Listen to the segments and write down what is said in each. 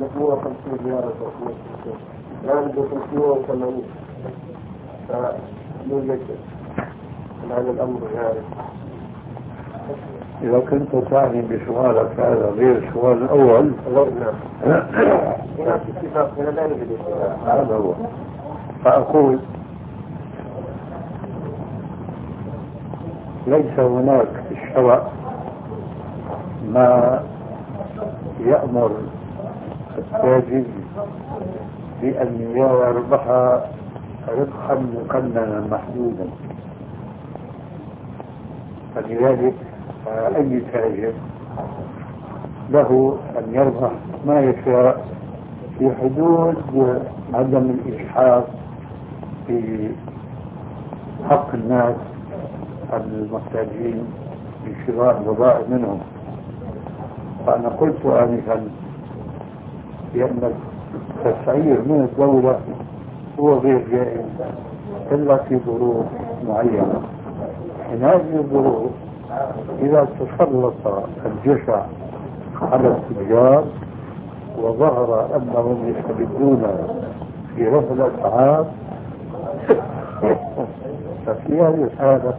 350 ريال أو 350 لا بده 380 فيوجد هذا الأمر يعني. إذا كنت تعني بسؤالك هذا غير السؤال الأول هذا هو، فأقول ليس هناك في الشرع ما يأمر التاجر بأن يربح ربحا مقننا محدودا، فلذلك أي تاجر له أن يربح ما يشاء في حدود عدم الإجحاف في حق الناس المحتاجين لشراء البضائع منهم. فأنا قلت آنفا بأن التسعير من الدولة هو غير جائز إلا في ظروف معينة. من هذه الظروف إذا تسلط الجشع على التجار وظهر أنهم يستبدون في رفع الأسعار ففي هذه الحالة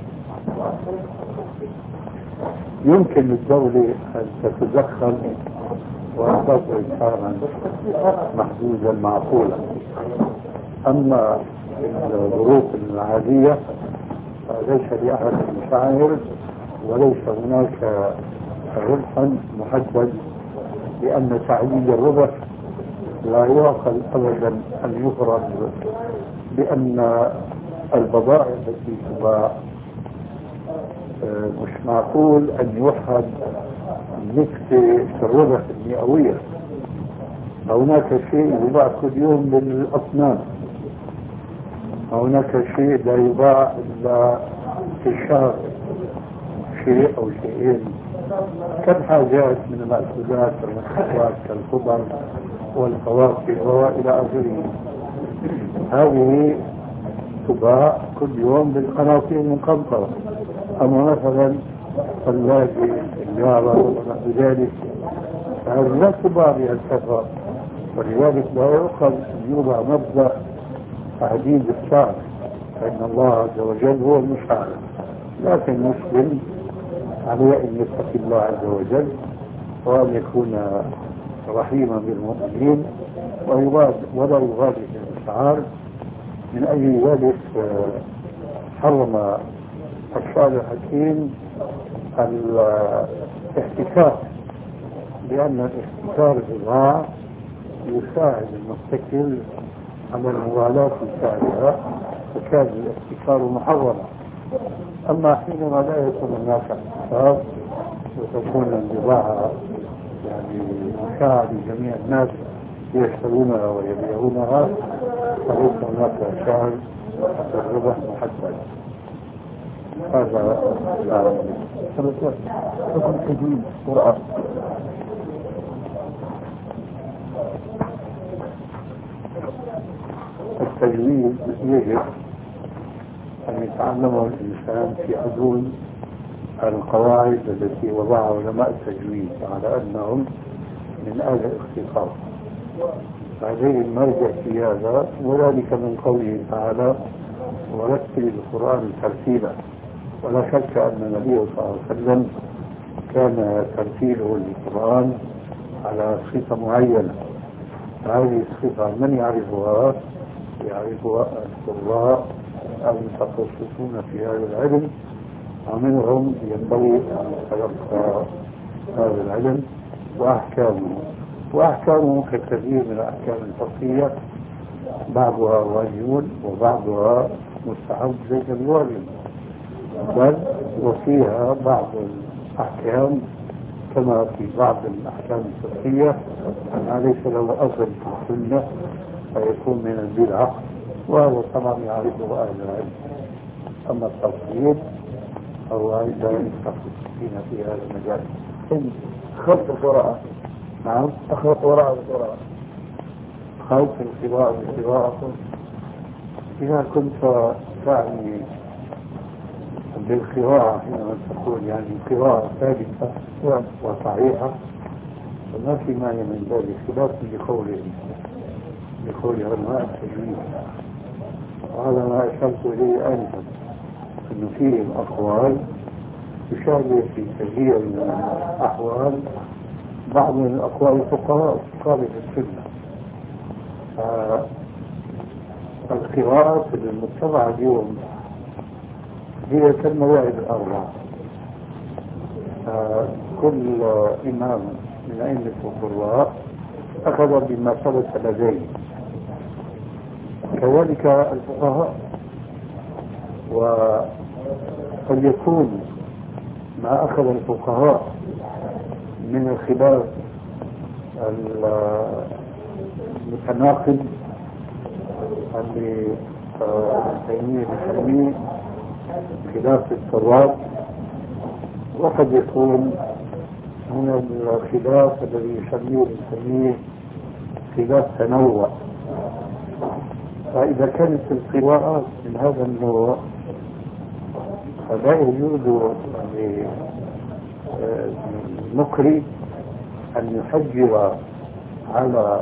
يمكن للدولة أن تتدخل وتضع إسعارا محدودا معقولا. أما الظروف العادية فليس لأحد المشاعر وليس هناك ربحا محدد، لأن تعيين الربح لا يعقل أبدا أن يفرض، لأن البضائع التي تباع مش معقول أن يوحد نسبة الربح المئوية. هناك شيء يباع كل يوم بالأصناف، هناك شيء لا يباع إلا في الشهر شيء أو شيئين كالحاجات من المأكولات والمشروبات كالخضر والفواكه وإلى آخره. هذه تباع كل يوم بالقناطير المقنطرة. أما مثلا ثلاجة سيارة ونحو ذلك فهذه لا تباع بهالكثرة، ولذلك لا يؤخذ أن يوضع مبدأ تحديد السعر، فإن الله عز وجل هو المسعر. لكن المسلم عليه أن يتقي الله عز وجل وأن يكون رحيما بالمؤمنين ولا يغالي الأسعار. من أجل ذلك حرم الشارع الحكيم الاحتكار، لأن الاحتكار بالراع يساعد المحتكر على المغالاة في سعرها، فكان الاحتكار محرما. أما حينما لا يكون هناك احتكار وتكون البضاعة يعني مشاعة لجميع الناس يشترونها ويبيعونها فليس هناك سعر الربح محدد. هذا حكم تجويد القرآن. التجويد يجب أن يتعلمه الإنسان في حدود القواعد التي وضعها علماء التجويد على أنهم من أهل الاختصاص. بعدين المرجع في هذا وذلك من قوله تعالى ورتل القرآن ترتيلا. ولا شك أن النبي صلى الله عليه وسلم كان ترتيله للقرآن على صفة معينة. هذه الصفة من يعرفها؟ يعرفها القراء المتخصصون في هذا العلم، ومنهم ينبغي أن يتلقى هذا العلم وأحكامه كثير من الأحكام الفقهية، بعضها واجب وبعضها مستحب ليس بواجب، بل وفيها بعض الأحكام كما في بعض الأحكام الفقهية أنها ليس له أصل في السنة فيكون من البدعة، وهذا طبعا يعرفه أهل العلم. أما التفصيل فهو لا يستخدمين في هذا المجال. خلط القراءة. نعم. أخلط وراء القراءة. خلط القراءة إذا كنت تعني بالقراءة حينما تقول يعني قراءة ثابتة وصحيحة وما في مانع من ذلك خلافا لقول علماء التجويد. وهذا ما أشرت إليه آنفا، أنه فيه الأقوال تشابه في كثير من الأحوال بعض من الأقوال الفقهاء قالت السنة. القراءة في المجتمع اليوم هي كالمواعظ الأربع. كل إمام من أئمة القراء أخذ بما ثبت لديه، كذلك الفقهاء. وقد يكون ما أخذ الفقهاء من الخلاف المتناقض اللي ابن تيمية خلاف الصواب، وقد يكون من الخلاف الذي يسميه ابن تيمية خلاف تنوع. فإذا كانت القراءات من هذا النوع فلا يجوز للمقرئ أن يحجر على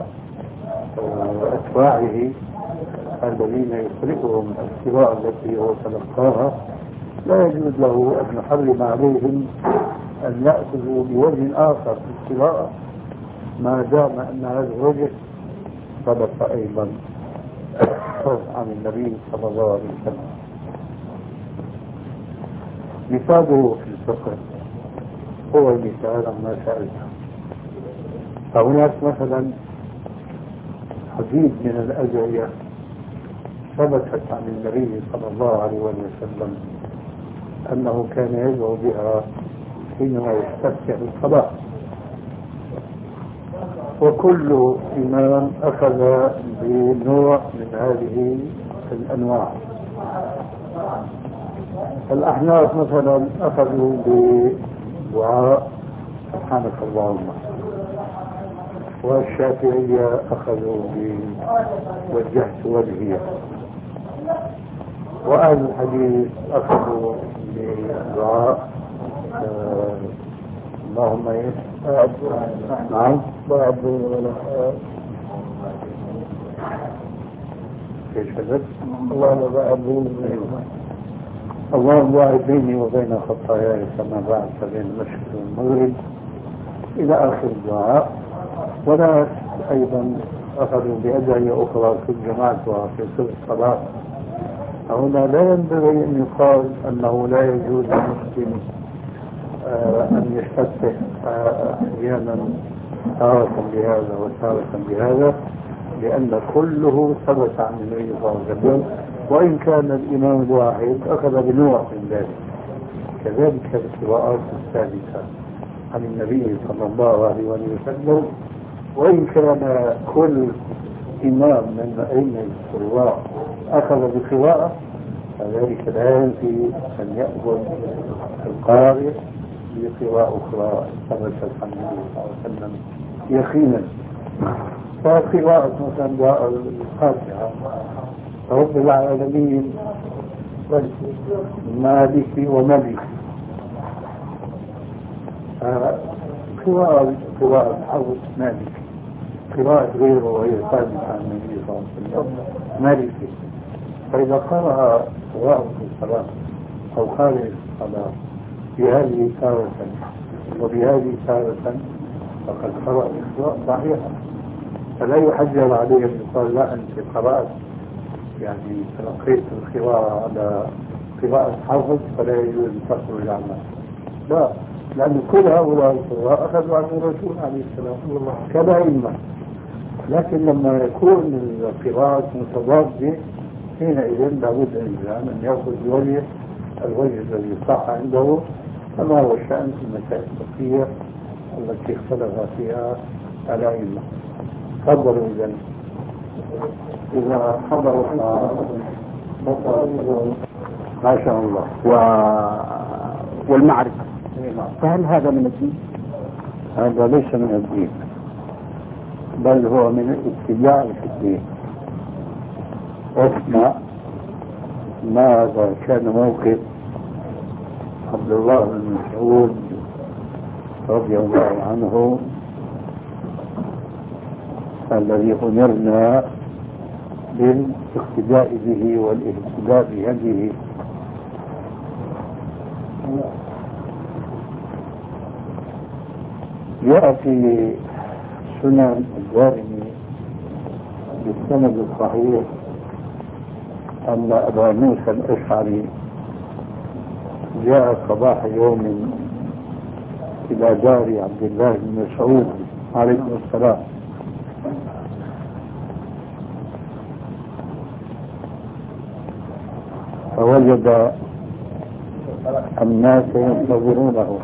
أتباعه الذين يقرئهم القراءة التي هو تلقاها. لا يجوز له أن يحرم عليهم أن يأخذوا بوجه آخر في القراءة ما دام أن هذا الوجه ثبت أيضا عن النبي صلى الله عليه وسلم. مثاله في الفقه هو المثال عما سألته. فهناك مثلا عديد من الأدعية ثبتت عن النبي صلى الله عليه وسلم أنه كان يدعو بها حينما يستفتح الصلاة، وكل إمام أخذ بنوع من هذه الأنواع. الأحناف مثلا أخذوا بدعاء سبحانك اللهم، والشافعية أخذوا بوجهت وجهي، وأهل الحديث أخذوا بدعاء اللهم نعم ايش هذا؟ اللهم باعد بيني وبين خطاياي كما باعدت بين المشرق والمغرب إلى آخر الدعاء. وناس أيضا أخذوا بأدعية أخرى في الجماعة وفي سر الصلاة. هنا لا ينبغي أن يقال أنه لا يجوز للمسلم أن يستفتح أحيانا تارة بهذا وتارة بهذا، لأن كله ثبت عن النبي صلى الله عليه وسلم، وإن كان الإمام الواحد أخذ بنوع من ذلك. كذلك القراءات الثابتة عن النبي صلى الله عليه وسلم، وإن كان كل إمام من أئمة القراء أخذ بقراءة فذلك لا ينفي أن يأخذ القارئ بقراءة أخرى ثبتت عن النبي صلى الله عليه وسلم يقينا. فقراءة مثلا الفاتحة رب العالمين مالك وملك، قراءة حفظ مالك، قراءة غيره وهي ثابتة عن النبي صلى الله عليه وسلم مالك. فإذا قرأ قراءة في الصلاة أو خارج الصلاة بهذه تارة وبهذه تارة فقد قرأ القراءة صحيحة، فلا يحجر عليه أن يقال لا أنت قرأت يعني تلقيت القراءة على قراءة حافظ فلا يجوز أن تخرج عنها. لا، لأن كل هؤلاء القراء أخذوا عن الرسول عليه السلام كدائما. لكن لما يكون القراءة متضادة حينئذ لابد الإنسان أن يأخذ بوجه الوجه الذي صح عنده، كما هو الشأن في المسائل الفقهية التي اختلف فيها الأئمة. تفضلوا إذا حضروا ما شاء الله. والمعرفة فهل هذا من الدين؟ هذا ليس من الدين، بل هو من الاتباع في الدين. واسمع ماذا كان موقف عبد الله بن مسعود رضي الله عنه الذي أمرنا بالاقتداء به والاهتداء بهديه. جاء في سنن الدارمي بالسند الصحيح أن أبا موسى الأشعري جاء صباح يوم إلى دار عبد الله بن مسعود عليه السلام، فوجد الناس ينتظرونه،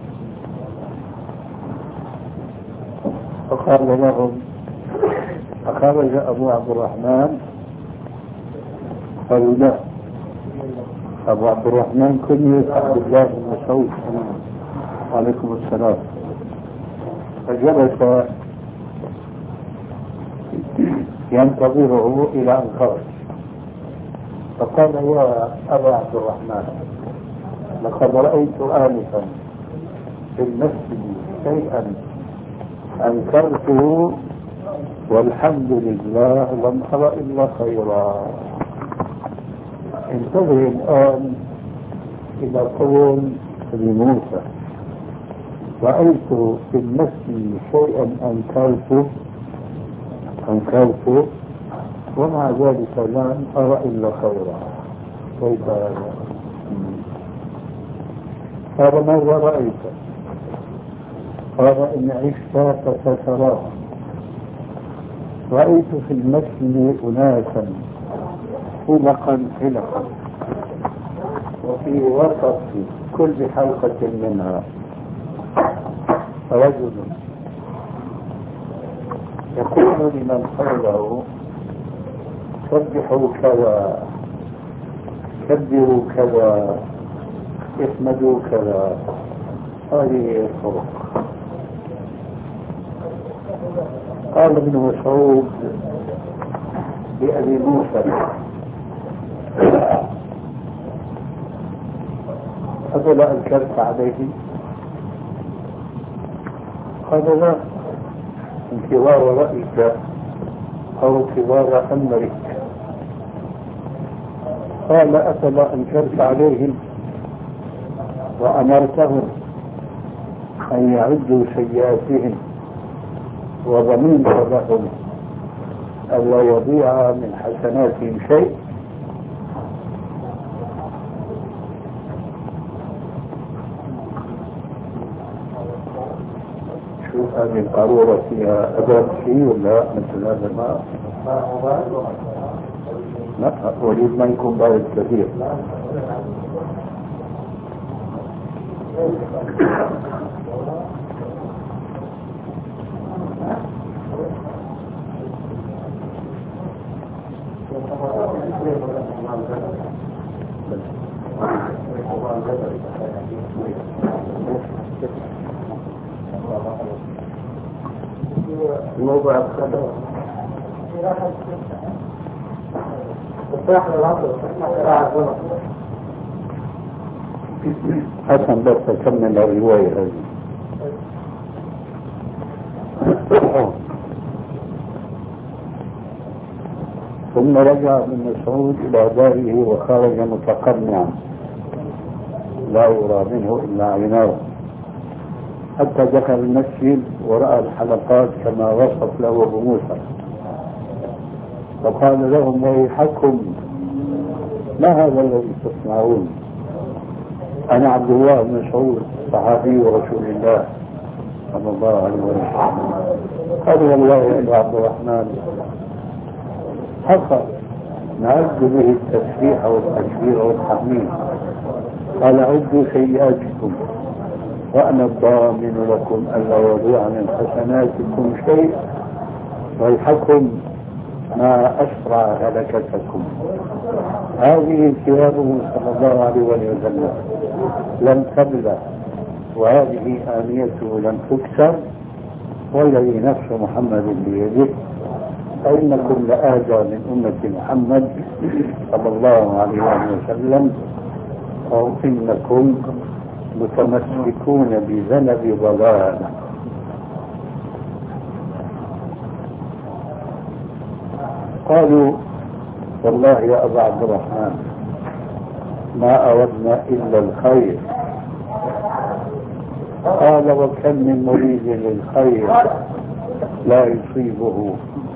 فقال لهم، فخرج أبو عبد الرحمن، قالوا لا، أبو عبد الرحمن كنية عبد الله بن مسعود عليكم السلام. فجلس ينتظره إلى أن خرج، فقال يا أبا عبد الرحمن لقد رأيت آنفا في المسجد شيئا أنكرته والحمد لله لم أرى إلا خيرا. انتظر الآن إلى قول لموسى، رأيت في المسجد شيئا أنكرته ومع ذلك لم أرى إلا خيرا. كيف هذا؟ قال ماذا رأيت؟ قال إن عشت فستراه. رأيت في المسجد أناسا حلقا وفي وسط كل حلقة منها رجل يقول لمن حوله سبحوا كذا، كبروا كذا، احمدوا كذا. هذه الطرق. قال ابن مسعود لأبي موسى أفلا أنكرت عليه؟ قال لا، انكوار رأيك أو انكوار أمرك. قال أفلا أنكرت عليهم وأمرتهم أن يعدوا سيئاتهم وضمنت لهم ألا يضيع من حسناتهم شيء؟ شوف هذه القارورة فيها أداب شيء ولا مثل هذا؟ ما أريد ما يكون بارد كثير. موضوع الخبر حسن بس أكمل الرواية هذه. ثم رجع ابن مسعود إلى داره وخرج متقنعا لا يرى منه إلا عيناه، حتى دخل المسجد ورأى الحلقات كما وصف له أبو موسى، فقال لهم ويحكم ما هذا الذي تصنعون؟ أنا عبد الله بن مسعود صحابي رسول الله صلى الله عليه وسلم. قال والله يا عبد الرحمن حقا نعد به التسبيح والتكبير والتحميد. قال عدوا سيئاتكم وأنا الضامن لكم ألا يضيع من حسناتكم شيء ويحكم ما أسرع هلكتكم. هذه ثيابه صلى الله عليه وسلم لم تبلى وهذه آنيته لم تكسر، والذي نفس محمد بيده فإنكم لآجى من أمة محمد صلى الله عليه وسلم، أو إنكم متمسكون بذنب ضلالة. قالوا والله يا أبا عبد الرحمن ما أردنا إلا الخير. قال وكم من مريد للخير لا يصيبه.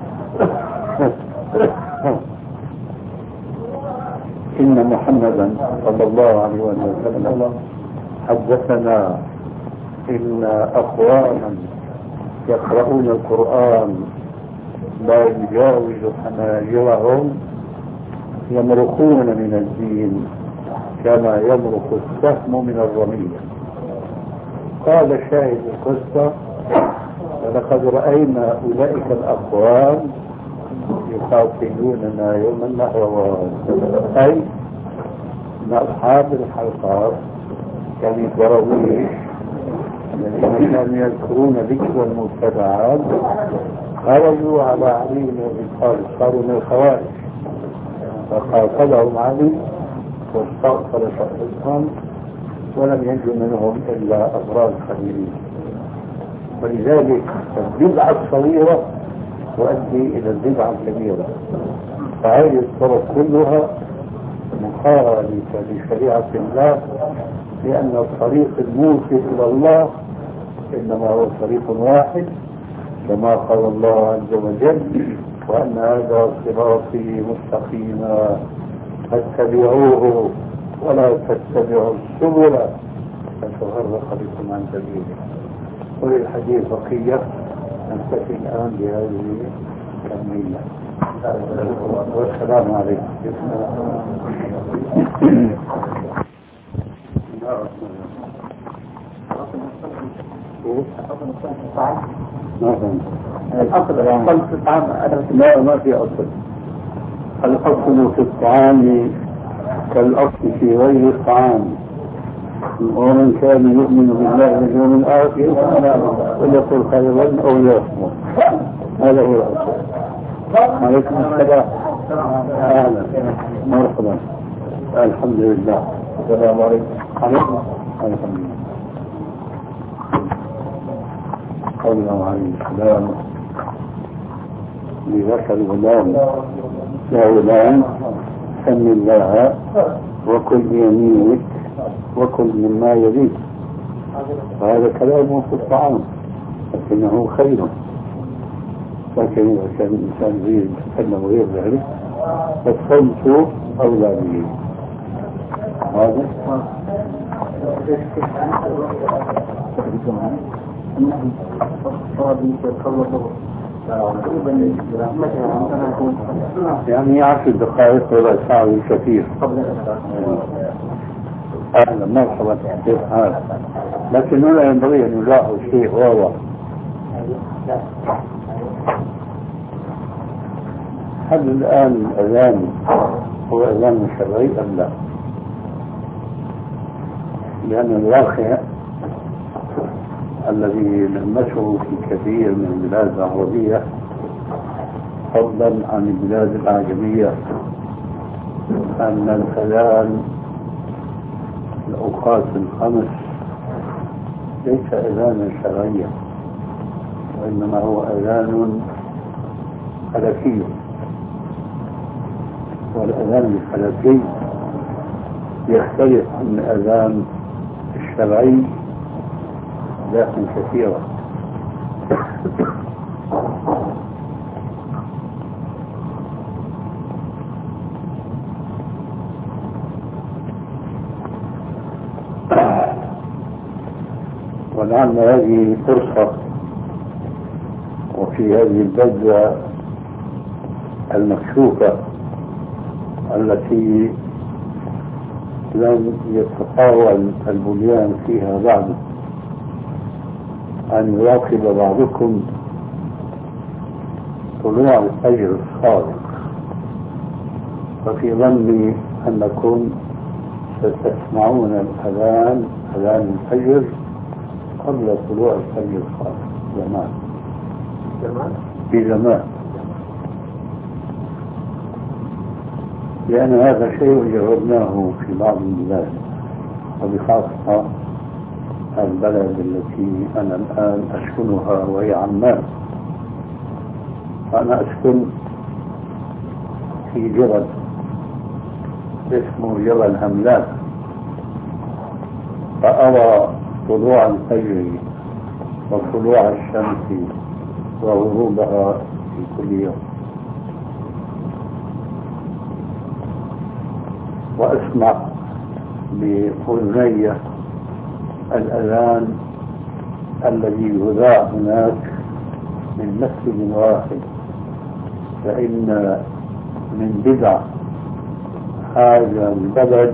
إن محمدا صلى الله عليه وسلم حدثنا إن أقواما يقرؤون القرآن لا يجاوز حناجرهم يمرقون من الدين كما يمرق السهم من الرمية. قال شاهد القصة ولقد رأينا أولئك الأقوام يقاتلوننا يوم النهروان، أي من أصحاب الحلقات يعني الدراويش الذين كانوا يذكرون ذكر المتبعات خرجوا على علي بن أبي طالب، صاروا من الخوارج فقاتلهم علي واستأصل شخصهم ولم ينجو منهم إلا أفراد قليلين. ولذلك البدعة الصغيرة تؤدي إلى البدعة الكبيرة، فهذه الطرق كلها مخالفة لشريعة الله، لأن الطريق الموصل إلى الله إنما هو طريق واحد كما قال الله عز وجل وأن هذا صراطي مستقيما فاتبعوه ولا تتبعوا السبل فتفرق بكم عن سبيله. وللحديث بقية نكتفي الآن بهذه الكمية. والسلام عليكم. لا ما في أصل. الأصل في الطعام كالأصل في غير الطعام، ومن كان يؤمن بالله واليوم الآخر فليقل خيرا أو ليصمت. هذا هو الأصل. عليكم السلام. أهلا مرحبا. الحمد لله. السلام عليكم. الحمد لله. قال الله عليه السلام لذاك الغلام يا غلام سم الله وكل بيمينك وكل مما يليك. وهذا كلامه في الطعام لكنه خير، لكن إذا كان الإنسان يريد يتكلم غير ذلك فالصمت أولى به. هذا يعني 10 دقائق ولا ساعة كثير. أهلا مرحبا كيف حالك؟ لكن لا ينبغي أن يلاحظ شيء واضح. هل الآن الأذان هو أذان شرعي أم لا؟ لأن الواقع الذي لمسه في كثير من البلاد العربية فضلا عن البلاد الأعجمية أن الأذان الأوقات الخمس ليس أذانا شرعيا، وإنما هو أذان فلكي، والأذان الفلكي يختلف عن الأذان الشرعي لكن كثيرة. ولعل هذه فرصة وفي هذه البلدة المكشوفة التي لم يتطاول البنيان فيها بعد أن يراقب بعضكم طلوع الفجر الصادق، ففي ظني أنكم ستسمعون الأذان أذان الفجر قبل طلوع الفجر الصادق بزمان، لأن هذا شيء جربناه في بعض البلاد وبخاصة البلد التي أنا الآن أسكنها وهي عمان. أنا أسكن في جبل اسمه جبل هملاك، فأرى طلوع الفجر وطلوع الشمس وغروبها في كل يوم، وأسمع بأذني الأذان الذي يذاع هناك من مسجد واحد. فإن من بدع هذا البلد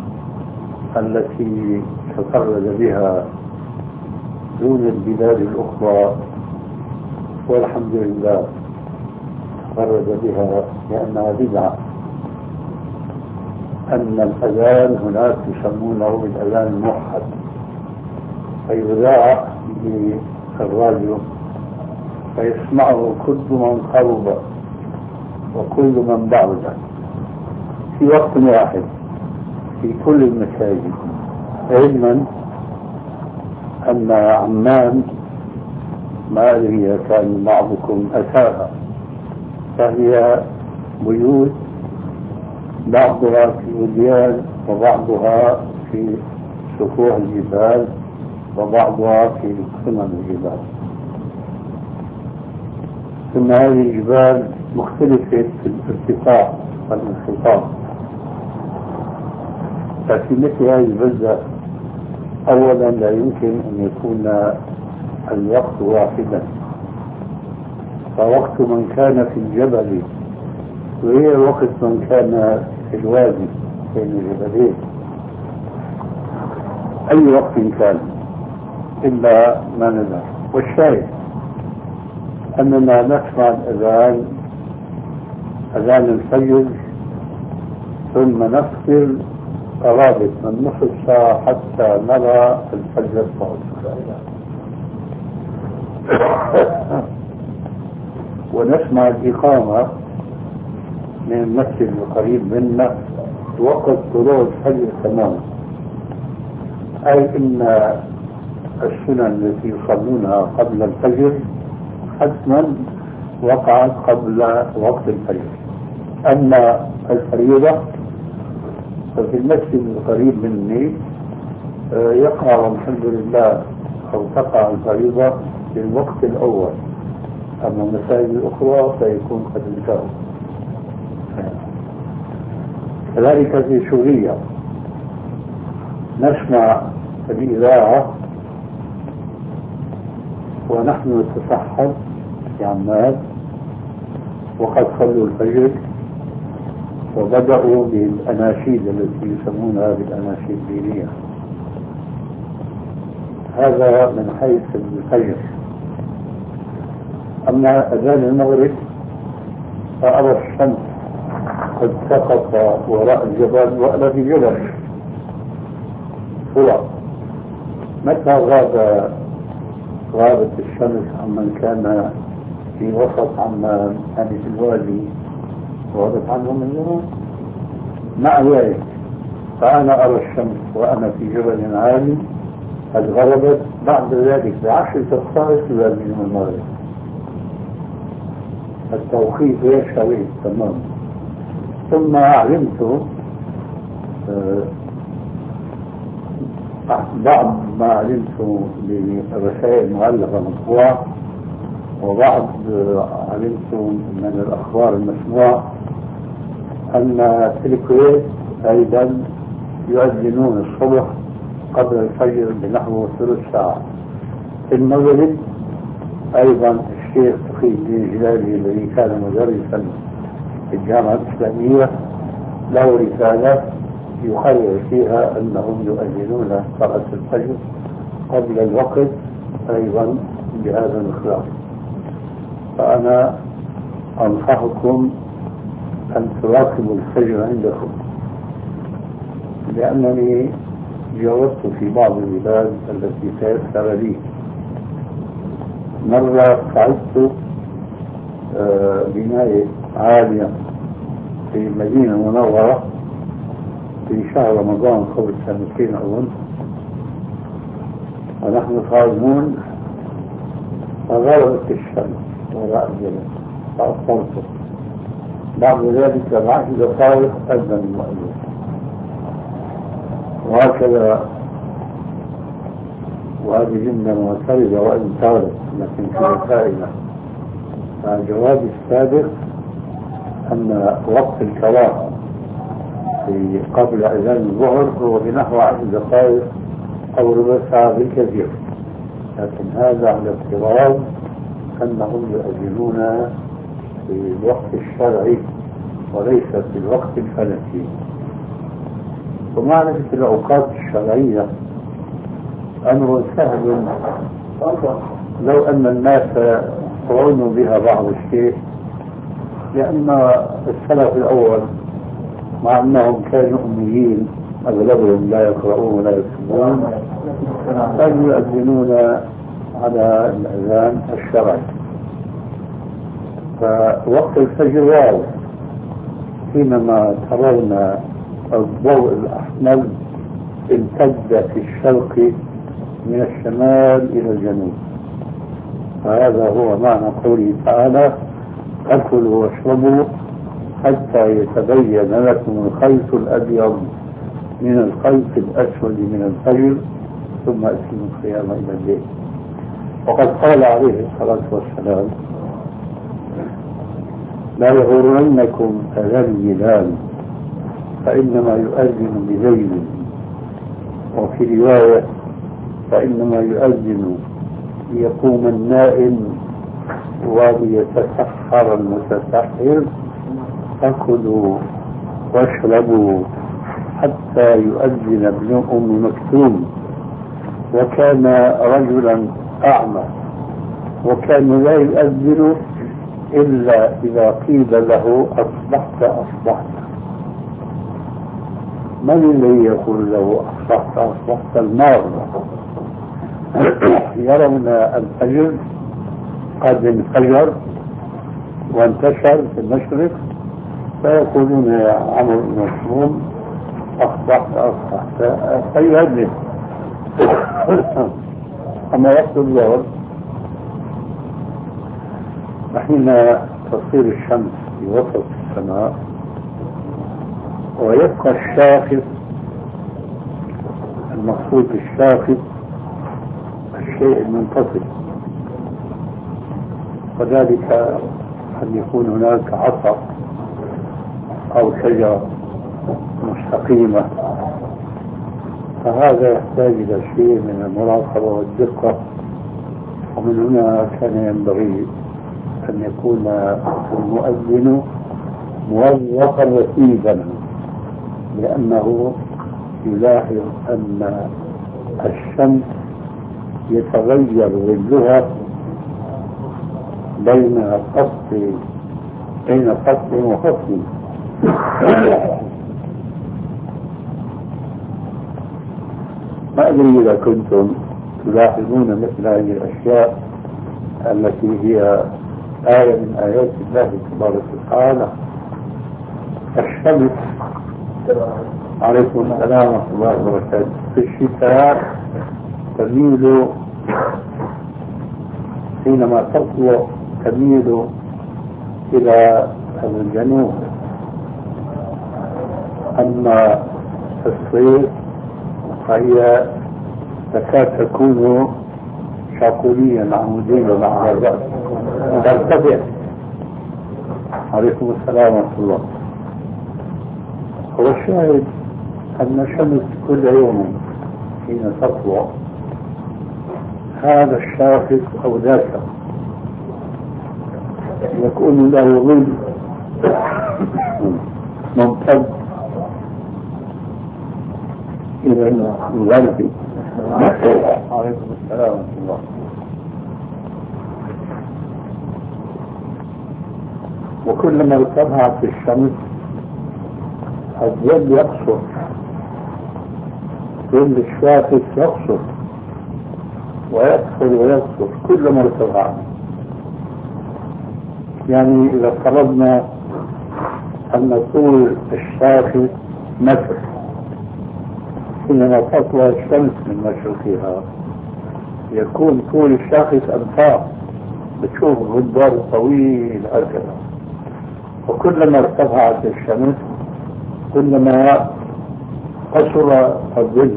التي تفرد بها دون البلاد الأخرى، والحمد لله تفرد بها لأنها بدعة، أن الأذان هناك يسمونه بالأذان الموحد، فيذاع بالراديو فيسمعه كل من قرب وكل من بعد في وقت واحد في كل المساجد، علما أن عمان ما هي كان بعضكم أتاها، فهي بيوت بعضها في وديان وبعضها في سفوح الجبال وبعضها في قمم الجبال، ثم هذه الجبال مختلفة في الارتفاع والانخفاض. ففي مثل هذه البلدة أولا لا يمكن أن يكون الوقت واحدا، فوقت من كان في الجبل غير وقت من كان في الوادي بين الجبلين، أي وقت كان إلا ما نزل. والشاهد أننا نسمع الأذان، أذان الفجر، ثم نفصل قرابة من نصف ساعة حتى نرى الفجر الصادق، ونسمع الإقامة من المسجد القريب منا وقت طلوع الفجر تماما، أي إن السنن التي يصلونها قبل الفجر حتما وقعت قبل وقت الفجر. أما الفريضة ففي المسجد القريب مني يقع والحمد لله أو تقع الفريضة في الوقت الأول، أما المساجد الأخرى فيكون قد انتهوا. كذلك في سوريا نسمع الإذاعة ونحن نتسحب في عمان وقد صلوا الفجر وبدأوا بالأناشيد التي يسمونها بالأناشيد الدينية. هذا من حيث الفجر. أما أذان المغرب فأرى الشمس قد سقط وراء الجبل وأنا في جبل فوق. متى غابت الشمس عمن كان في وسط عمان، يعني في الوادي، غابت عنهم من زمان. مع ذلك فأنا أرى الشمس وأنا في جبل عالي قد غربت بعد ذلك ب10 دقائق من المغرب. التوقيت غير شريف تماما. ثم علمت بعض ما علمت برسائل معلقة مطبوعة، وبعض علمت من الأخبار المسموعة أن في الكويت أيضا يؤذنون الصبح قبل الفجر بنحو ثلث ساعة. في المغرب أيضا الشيخ تقي الدين جلالي الذي كان مدرسا في الجامعة الإسلامية له رسالة يقرر فيها أنهم يؤذنون صلاة الفجر قبل الوقت أيضا بهذا المقدار. فأنا أنصحكم أن تراقبوا الفجر عندكم، لأنني جاوبت في بعض البلاد التي تيسر لي. مرة صعدت بناية عالية في المدينة المنورة في شهر رمضان قبل 2 أظن، ونحن صائمون، فغربت الشمس وراء الجبل فأبصرت بعد ذلك ب10 دقائق أذن المؤذن، وهكذا. وهذه جملة معترضة وإن طالت لكن فيها فائدة. فالجواب السابق أن وقت الكراهة في قبل أذان الظهر هو بنحو 10 دقائق أو ربع ساعة بالكثير، لكن هذا على افتراض أنهم يؤذنون في الوقت الشرعي وليس في الوقت الفلكي. ومعرفة الأوقات الشرعية أمر سهل لو أن الناس عنوا بها بعض الشيء، لأن السلف الأول مع أنهم كانوا أميين أغلبهم لا يقرؤون ولا يكتبون كانوا يؤذنون على الأذان الشرعي. فوقت الفجر واضح حينما ترون الضوء الأحمر امتد في الشرق من الشمال إلى الجنوب، فهذا هو معنى قوله تعالى: أكلوا واشربوا حتى يتبين لكم الخيط الأبيض من الخيط الأسود من الفجر ثم أتموا الصيام إلى الليل. وقد قال عليه الصلاة والسلام: لا يغرنكم أذان بلال فإنما يؤذن بليل، وفي رواية: فإنما يؤذن ليقوم النائم وليتسحر المتسحر، فكلوا واشربوا حتى يؤذن ابن أم مكتوم، وكان رجلا أعمى وكان لا يؤذن إلا إذا قيل له أصبحت أصبحت. من الذي يقول له أصبحت أصبحت؟ النار. يرون الفجر قد انفجر وانتشر في المشرق فيقولون يا عمرو بن مسلوم أصبحت أصبحت فيهدد. أما وقت الظهر حين تصير الشمس في وسط السماء ويبقى الشاخص، المقصود بالشاخص الشيء المنتصف، وذلك أن يكون هناك عصا أو شجرة مستقيمة، فهذا يحتاج إلى شيء من المراقبة والدقة. ومن هنا كان ينبغي أن يكون المؤذن موظفا رتيبا، لأنه يلاحظ أن الشمس يتغير ظلها بين فصل وفصل. ما أدري إذا كنتم تلاحظون مثل هذه الأشياء التي هي آية من آيات الله تبارك وتعالى. الشمس عليكم السلام ورحمة الله وبركاته في الشتاء تميل حينما تطلع تميل إلى الجنوب، أما في الصيف فهي تكاد تكون شاكوليا عموديا على الرأس ترتفع. عليكم السلام ورحمة الله. هو الشاهد أن الشمس كل يوم حين تطلع هذا الشاخص أو ذاك يكون له ظل ممتد إلى الغرب. عليكم السلام ورحمة الله. وكلما ارتفعت الشمس الظل يقصر، ظل الشاخص يقصر ويدخل ويدخل كلما ارتفع. يعني إذا افترضنا أن طول الشاخص متر حينما تطلع الشمس من مشرقها يكون طول الشاخص أمتار، بتشوف غبار طويل هكذا. وكلما ارتفعت الشمس كلما قصر الظل،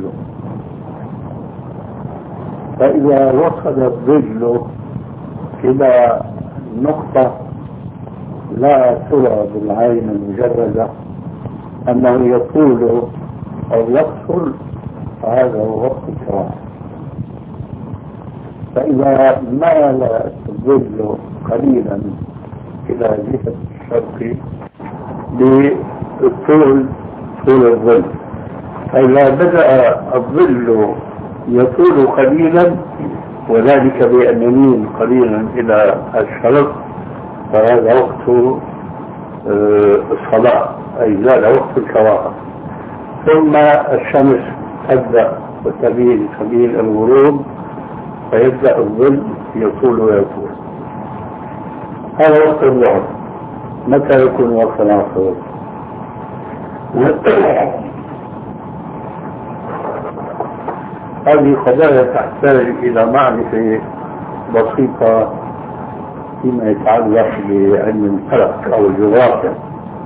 فإذا وصل الظل إلى نقطة لا ترى بالعين المجردة أنه يطول أو يقصر، فهذا هو وقت الكراهة. فإذا مال الظل قليلا إلى جهة الشرق بطول الظل، فإذا بدأ الظل يطول قليلا وذلك بأن يميل قليلا إلى الشرق، فهذا وقت الصلاة، أي زال وقت الكراهة. ثم الشمس تبدأ وتميل سبيل الغروب فيبدأ الظل يطول ويطول. هذا وقت الظهر. متى يكون وقت العصر؟ هذه قضايا تحتاج إلى معرفة بسيطة فيما يتعلق بعلم الفلك أو الجغرافيا.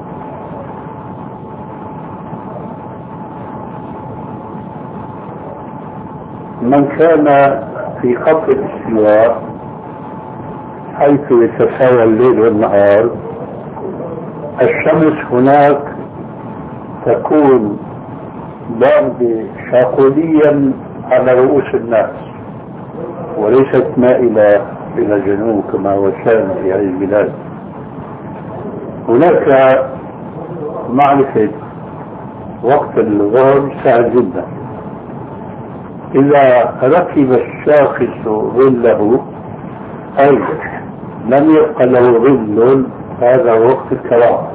من كان في خط الاستواء حيث يتساوى الليل والنهار، الشمس هناك تكون باردة شاقوليا على رؤوس الناس وليست مائلة إلى الجنوب كما هو الشأن في هذه البلاد. هناك معرفة وقت الظهر سهل جدا. إذا ركب الشاخص ظله أي لم يبق له ظل، هذا وقت الكراهة،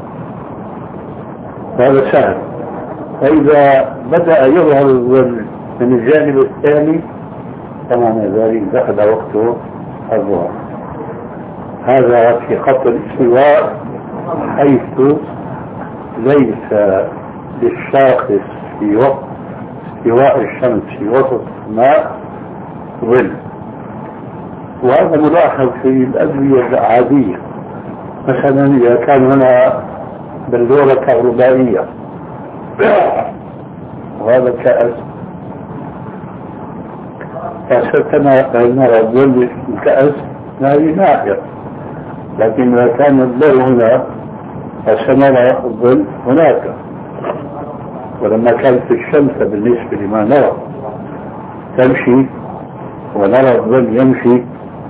هذا سهل. فإذا بدأ يظهر الظل من الجانب الثاني فمعنى ذلك دخل وقت الظهر. هذا في خط الاستواء حيث ليس للشاخص في وقت استواء الشمس في وسط الماء ظل. وهذا ملاحظ في الأدوية العادية، مثلا إذا كان هنا بلورة كهربائية وهذا كأس فستنا نرى الظل الكأس هذه ناحية، لكن إذا كان الضوء هنا فسنرى الظل هناك. ولما كانت الشمس بالنسبة لما نرى تمشي ونرى الظل يمشي،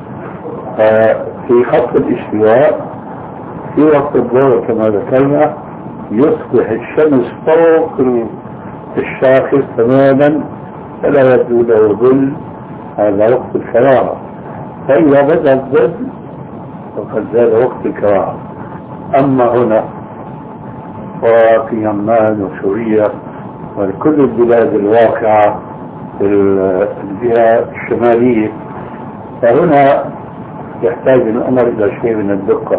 في خط الاستواء في وقت الظهر كما ذكرنا يصبح الشمس فوق الشاخص تماما فلا يبدو له ظل، هذا وقت الكراهة. فإذا بدأ الظل فقد زال وقت الكراهة. أما هنا وفي عمان وسوريا وكل البلاد الواقعة في الجهة الشمالية فهنا يحتاج الأمر إلى شيء من الدقة.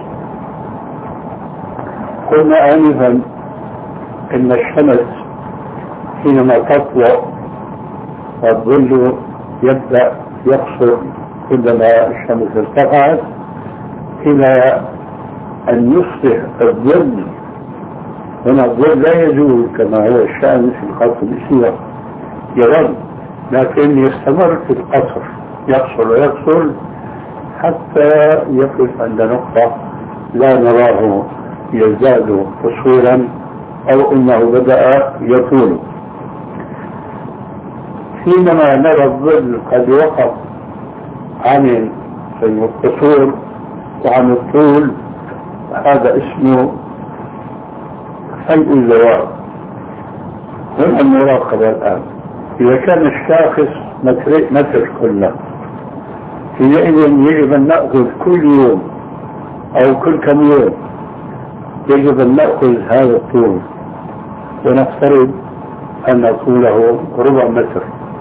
قلنا آنفا إن الشمس حينما تطلع الظل يبدأ يقصر كلما الشمس ارتفعت إلى أن يصبح الظل. هنا الظل لا يزول كما هو الشأن في خط الاستواء، يظل لكن يستمر في القصر، يقصر ويقصر حتى يقف عند نقطة لا نراه يزداد قصورا أو أنه بدأ يطول. حينما نرى الظل قد وقف عن القصور وعن الطول هذا اسمه فيء الزوال. هنا المراقبة الآن إذا كان الشاخص متر كله حينئذ يجب أن نأخذ كل يوم أو كل كم يوم يجب أن نأخذ هذا الطول ونفترض أن طوله ربع متر.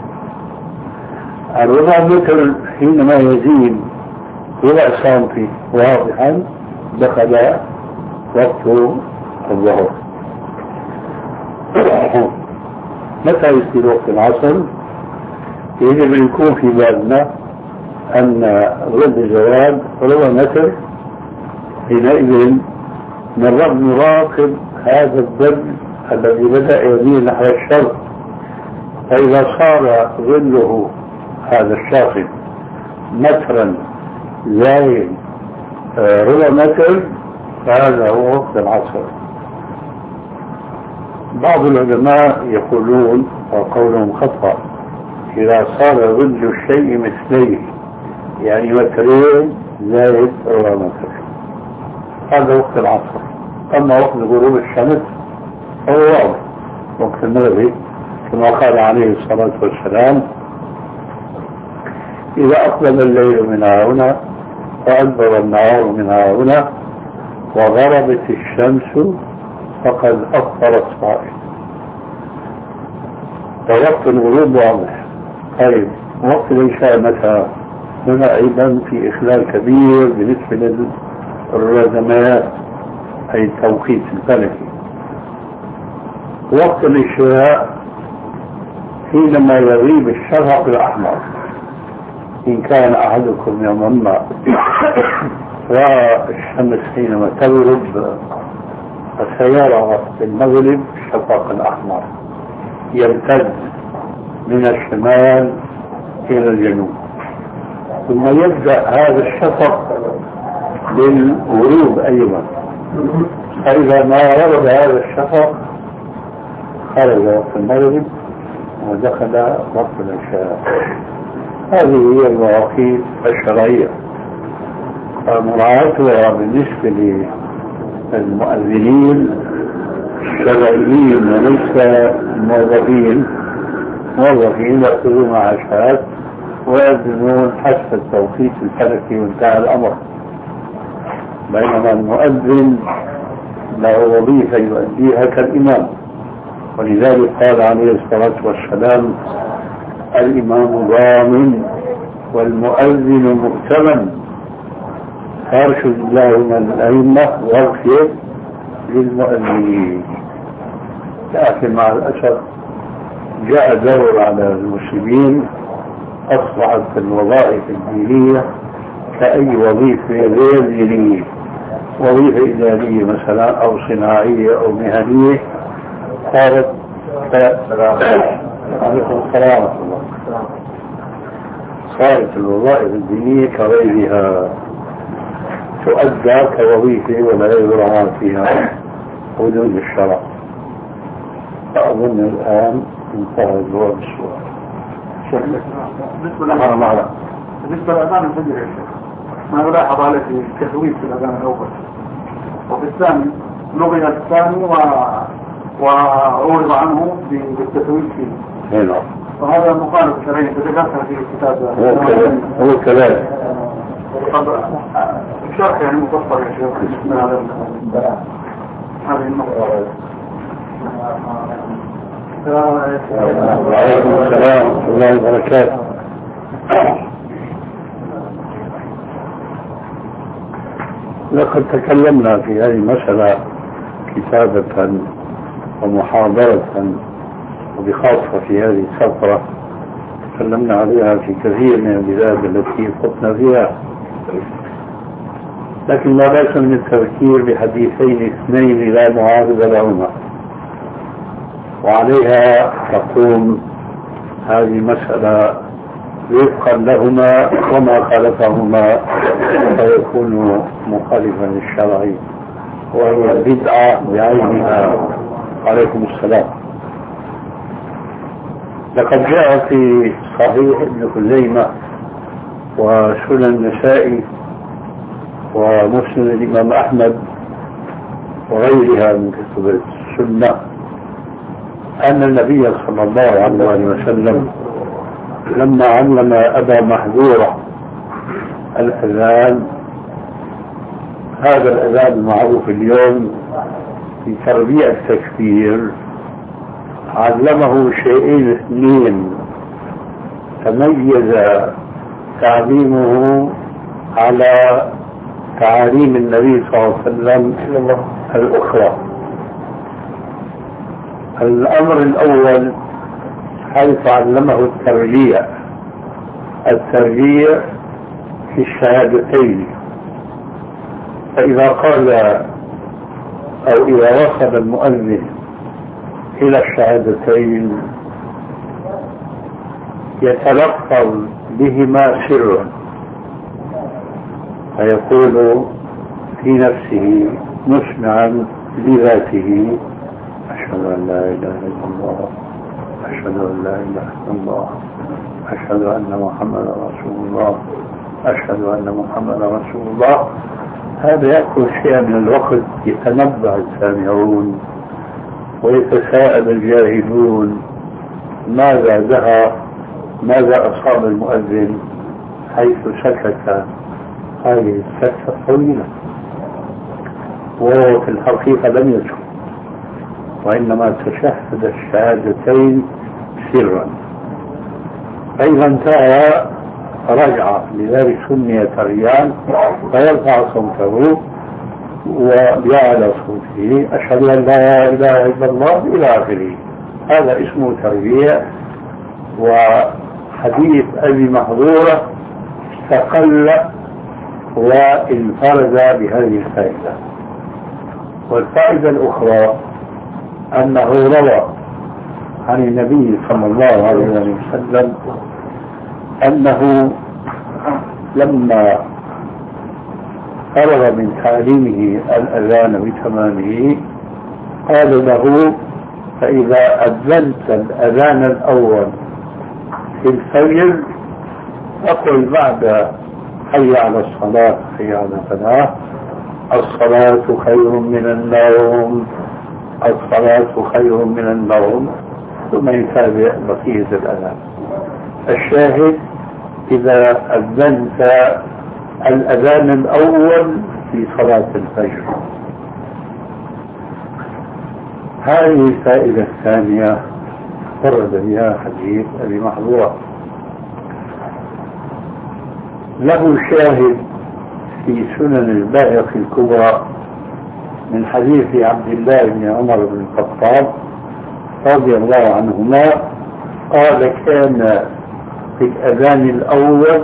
الربع متر حينما يزيد ربع سنتي واضحا دخل وقت الظهر. متى يصير وقت العصر؟ يجب أن يكون في بالنا أن ظل الزواج ربع متر، حينئذ نراقب هذا الظل الذي بدأ يميل نحو الشرق، فإذا صار ظله هذا الشاخص مترا زائد ربع متر فهذا هو وقت العصر. بعض العلماء يقولون وقولهم خطأ إذا صار ظل الشيء مثليه، يعني مترين زائد ربع متر، هذا وقت العصر. أما وقت غروب الشمس فهو واضح وقت المغرب، كما قال عليه الصلاة والسلام: إذا أقبل الليل من هنا وأدبر النهار من هنا وغربت الشمس فقد أفطر الصائم. ووقت الغروب واضح. طيب وقت العشاء متى؟ هنا أيضا في إخلال كبير بالنسبة للرزمات، أي التوقيت الفلكي. وقت العشاء حينما يغيب الشفق الأحمر، إن كان أحدكم يظن والشمس حينما تغرب فسيرى في المغرب الشفق الأحمر يمتد من الشمال إلى الجنوب، ثم يبدأ هذا الشفق للغروب أيضا. فإذا ما غرب هذا الشفق خرج وقت المغرب ودخل وقت العشاء. هذه هي المواقيت الشرعية، فمراعاتها بالنسبة للمؤذنين الشرعيين وليس الموظفين يأخذون معاشات ويأذنون حسب التوقيت الفلكي وانتهى الأمر. بينما المؤذن له وظيفة يؤديها كالإمام، ولذلك قال عليه الصلاة والسلام: الإمام ضامن والمؤذن مؤتمن، فارشد اللهم الأئمة واغفر للمؤذنين. لكن مع الأسف جاء دور على المسلمين، أصبحت الوظائف الدينية كأي وظيفة غير دينية، وظيفة إدارية مثلا أو صناعية أو مهنية، صارت صارت الوظائف الدينية كغيرها، تؤدى كوظيفة ولا يراعى فيها حدود الشرع. فأظن الآن انتهى الجواب السؤال. بالنسبة للأذان الفجر يا شيخ، ما يلاحظ عليه التثويب في الأذان الأول، وفي الثاني لغي الثاني وعورض عنه بالتثويب فيه. نعم. وهذا مخالف شرعي تذكرتها في الكتاب. هو كذلك. طب الشرح يعني مفصل يا شيخ من هذه النقطة. وعليكم السلام ورحمة الله وبركاته. لقد تكلمنا في هذه المسألة كتابة ومحاضرة، وبخاصة في هذه الفترة تكلمنا عليها في كثير من البلاد التي خطنا فيها، لكن لا بأس من التذكير بحديثين اثنين لا معارض لهما، وعليها تقوم هذه المسألة وفقا لهما، وما خالفهما فيكون مخالفا للشرع وهي البدعة بعينها. عليكم السلام. لقد جاء في صحيح ابن خزيمة وسنن النسائي ومسند الإمام أحمد وغيرها من كتب السنة أن النبي صلى الله عليه وسلم لما علم أبا محذورة الأذان، هذا الأذان المعروف اليوم في تربية التكبير، علمه شيئين اثنين تميز تعليمه على تعاليم النبي صلى الله عليه وسلم الأخرى. الأمر الأول حيث علمه الترجيع في الشهادتين، فإذا قال أو إذا وصل المؤذن إلى الشهادتين يتلفظ بهما سرا، فيقول في نفسه مسمعا لذاته: أشهد أن لا إله إلا الله، أشهد أن لا إله إلا الله، أشهد أن محمدا رسول الله، أشهد أن محمدا رسول الله. هذا يأخذ شيئا من الوقت يتنبه السامعون ويتساءل الجاهلون ماذا أصاب المؤذن حيث سكت هذه السكتة الطويلة، وهو في الحقيقة لم يسكت وإنما تشهد الشهادتين سرا. فإذا انتهى رجع، لذلك سمي تريان، فيرفع صوته ويعلى صوته: أشهد أن لا إله إلا الله إلى آخره. هذا اسمه تربية. وحديث أبي محظورة استقل وانفرد بهذه الفائدة. والفائدة الأخرى أنه روى عن النبي صلى الله عليه وسلم أنه لما فرغ من تعليمه الأذان بتمامه قال له: فإذا أذنت الأذان الأول في الفجر فقل بعد حي على الصلاة حي على الفلاح: الصلاة خير من النوم، الصلاة خير من النوم، ثم يتابع بقية الأذان. الشاهد: إذا أذنت الأذان الأول في صلاة الفجر. هذه الفائدة الثانية فرد بها حديث أبي محظورة. له شاهد في سنن البيهقي الكبرى من حديث عبد الله بن عمر بن الخطاب رضي الله عنهما قال: كان في الأذان الأول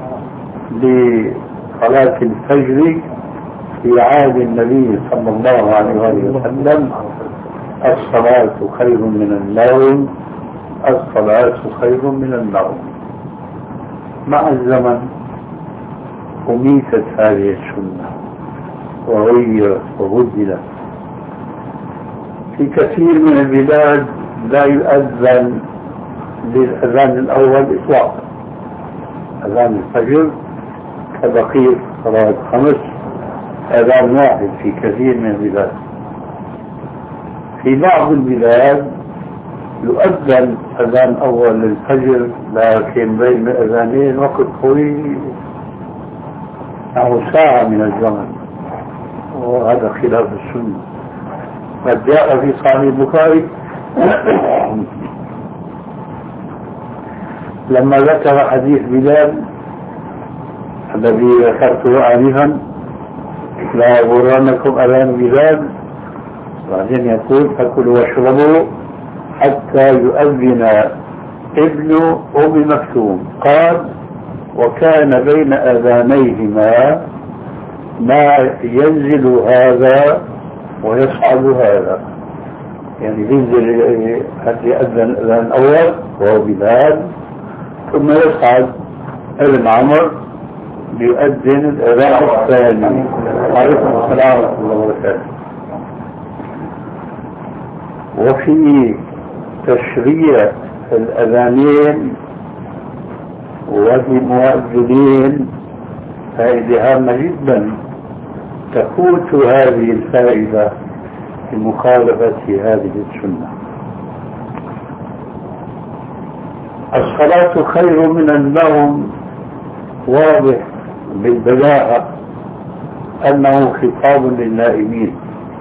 لصلاة الفجر في عهد النبي صلى الله عليه وسلم: الصلاة خير من النوم، الصلاة خير من النوم. مع الزمن أميتت هذه السنة وغيرت وبدلت. في كثير من البلاد لا يؤذن للأذان الأول إطلاقا، أذان الفجر كبقية صلاة خمس أذان واحد في كثير من البلاد. في بعض البلاد يؤذن أذان أول للفجر لكن بين أذانين وقت طويل أو ساعة من الزمن، وهذا خلاف السنة. قد جاء في صحيح البخاري لما ذكر حديث بلال الذي ذكرته آنفا: لا يغرنكم أذان بلال، بعدين يقول: فكلوا واشربوا حتى يؤذن ابن أم مكتوم. قال: وكان بين أذانيهما ما ينزل هذا ويصعد هذا، يعني ينزل حتى يأذن الأذان الأول وهو بلال، ثم يصعد ابن عمر ليؤذن الأذان الثاني. عليكم السلام ورحمة الله وبركاته. وفي تشريع الأذانين والمؤذنين فائدة هامة جدا تفوت هذه الفائدة في مخالفة هذه السنة. الصلاة خير من النوم واضح بالبلاغة أنه خطاب للنائمين،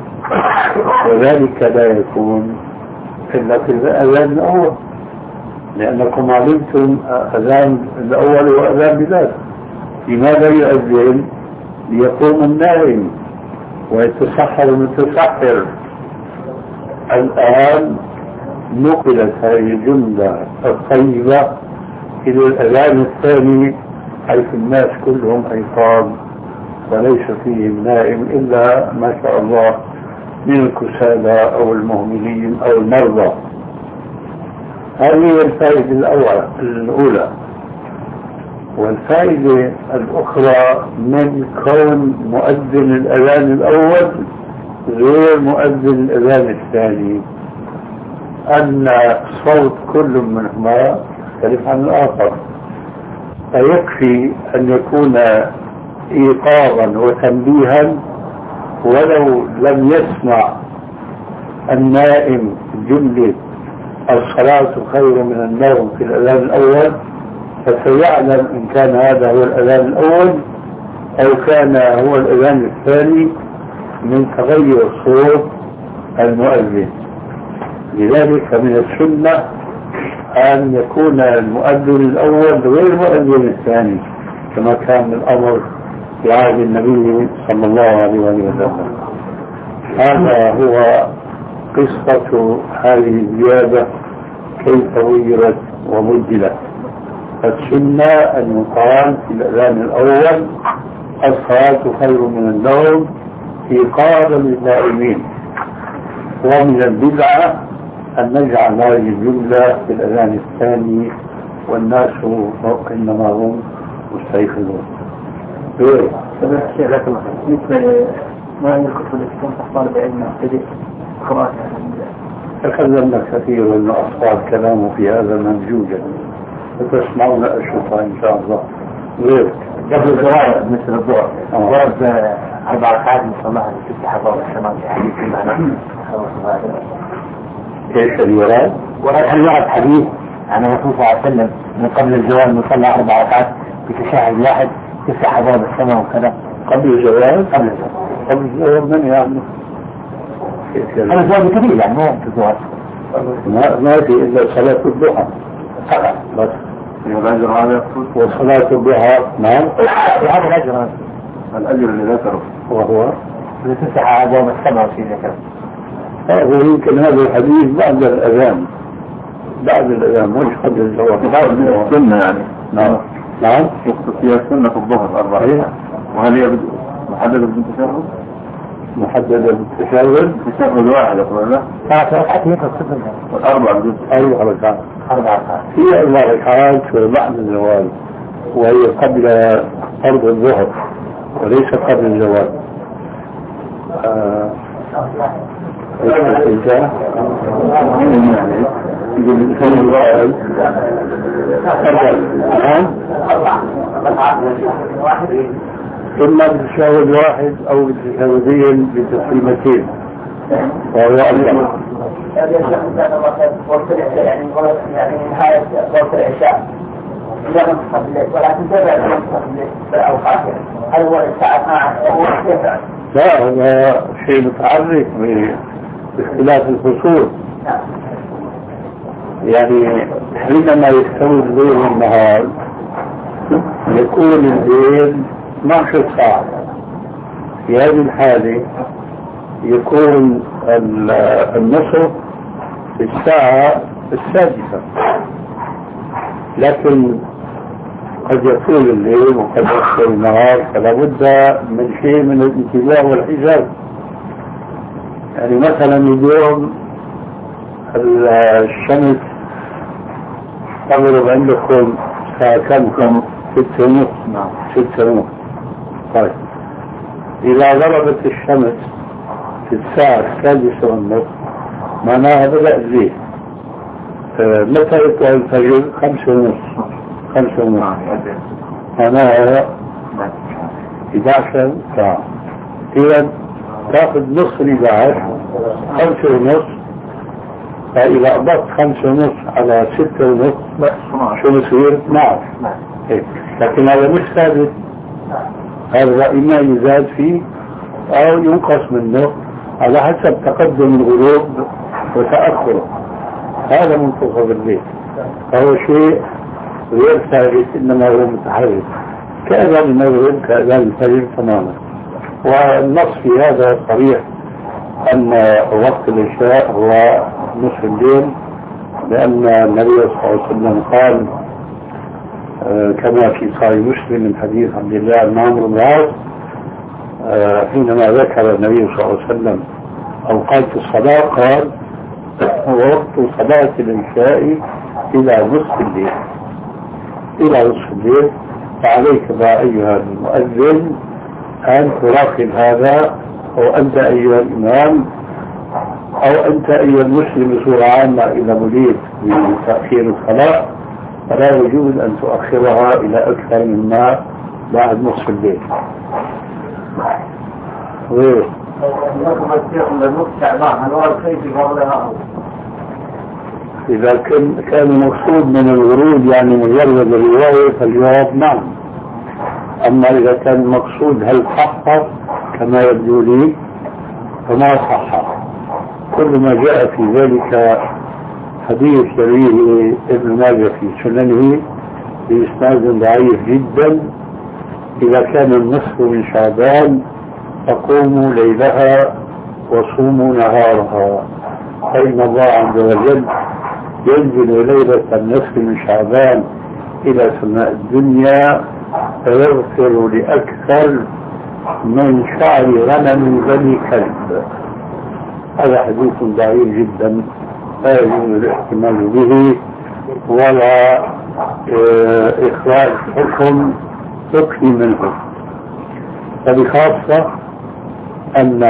وذلك لا يكون إلا في الأذان الأول، لأنكم علمتم أذان الأول وأذان بلال. لماذا يؤذن؟ ليقوم النائم ويتسحر المتسحر. الآن نقلت هذه الجملة الطيبة إلى الأذان الثاني حيث الناس كلهم أيقاظ وليس فيهم نائم إلا ما شاء الله من الكسالى أو المهملين أو المرضى. هذه الفائدة الأولى. والفائدة الأخرى من كون مؤذن الأذان الأول غير مؤذن الأذان الثاني أن صوت كل منهما يختلف عن الآخر، فيكفي أن يكون إيقاظا وتنبيها ولو لم يسمع النائم جملة الصلاة خير من النوم في الأذان الأول، فسيعلم إن كان هذا هو الأذان الأول أو كان هو الأذان الثاني من تغير صوت المؤذن. لذلك من السنة أن يكون المؤذن الأول غير المؤذن الثاني كما كان الأمر في عهد النبي صلى الله عليه وسلم. هذا هو قصة هذه الزيادة كيف غيرت وبدلت. السنة أن يقال في الأذان الأول الصلاة خير من النوم إيقاظا للنائمين، ومن البدعة أن نجعل هذه الجملة في الأذان الثاني والناس إنما هم مستيقظون. بالنسبة ما يكتب الإسلام طالب علم مبتدئ قراءة تكلمنا كثير وأن أصوات كلامه في هذا منجوجا، فتسمعون أشوفها إن شاء الله. غير قبل الزواج مثل الظهر ضرب 4 ركعات من صلاة تفتح أبواب السماء في حديث المعنى. ايش الوراد؟ ورد حديث عن الرسول صلى الله عليه وسلم من قبل الزواج نصلى 4 ركعات بتشهد واحد تفتح أبواب السماء وكذا. قبل الزواج؟ قبل الزواج من يعني؟ هذا الزواج كبير يعني مو وقت الزواج. ما في إلا صلاة الضحى فقط بس. الأجر هذا وصلاة الضحى نعم. هذا الأجر الأجر اللي ذكره وهو تفتح أبواب السماء وشيء ذكره. ويمكن هذا الحديث بعد الأذان مش قبل الزواج. السنة يعني. نعم يقصد فيها السنة في الظهر 4 ركعات. وهل هي محددة بالتشهد؟ محددة بالتشهد؟ تشهد واحد أقول له 3 ركعات يقصد 4 جزء 4 ركعات. 4 ركعات هي 4 ركعات بعد الزواج، وهي قبل فرض الظهر وليس قبل الزواج. إما بتشهد واحد أو بتشهدين بتسليمتين وهو أفضل. يعني نهاية وقت العشاء ولكن تابع بالأوقات. هل هو الساعة 12 لا، هذا شيء متعرف باختلاف الفصول. يعني حينما يستوي الليل والنهار يكون الليل 12 ساعة. في هذه الحالة يكون النصف في الساعة 6. لكن قد يطول الليل وقد يطول النهار، فلا بد من شيء من الانتباه والحجاب. يعني مثلا اليوم الشمس تغرب عندكم الساعة كم؟ 6:30. نعم 6:30. طيب إذا ضربت الشمس في الساعة 6:30 معناها بدأ الليل. متى يطلع الفجر؟ 5:30. معناها 11 ساعة. إذا تأخذ نصف 11 5:30. فإذا أضفت 5:30 على 6:30 شو بصير؟ 12. لكن هذا مش ثابت، هذا إما يزاد فيه أو ينقص منه على حسب تقدم الغروب وتأخره. هذا منتصف الليل، فهو شيء غير ثابت إنما هو متحرك كأذان المغرب كأذان الفجر تماما. والنص في هذا صريح أن وقت العشاء هو نصف الليل، لأن النبي صلى الله عليه وسلم قال كما في صحيح مسلم من حديث عبد الله بن عمرو بن العاص حينما ذكر النبي صلى الله عليه وسلم أوقات الصلاة قال ووقت صلاة العشاء إلى نصف الليل، إلى نصف الليل. فعليك بقى أيها المؤذن أن تراقب هذا، أو أنت أيها الإمام أو أنت أيها المسلم بصورة عامة إذا بليت بتأخير الصلاة فلا يجوز أن تؤخرها إلى أكثر مما بعد نصف الليل. إذا كان المقصود من الورود يعني مجرد الرواية فالجواب نعم. أما إذا كان المقصود هل صح كما يبدو لي فما صح. كل ما جاء في ذلك حديث يرويه ابن ماجه في سننه بإسناد ضعيف جدا: إذا كان النصف من شعبان فقوموا ليلها وصوموا نهارها، فإن الله عز وجل ينزل ليلة النصف من شعبان إلى سماء الدنيا فيغفر لأكثر من شعر غنم بني كلب. هذا حديث ضعيف جدا لا يجوز الاحتمال به ولا إخراج حكم فقهي منه. فبخاصة أن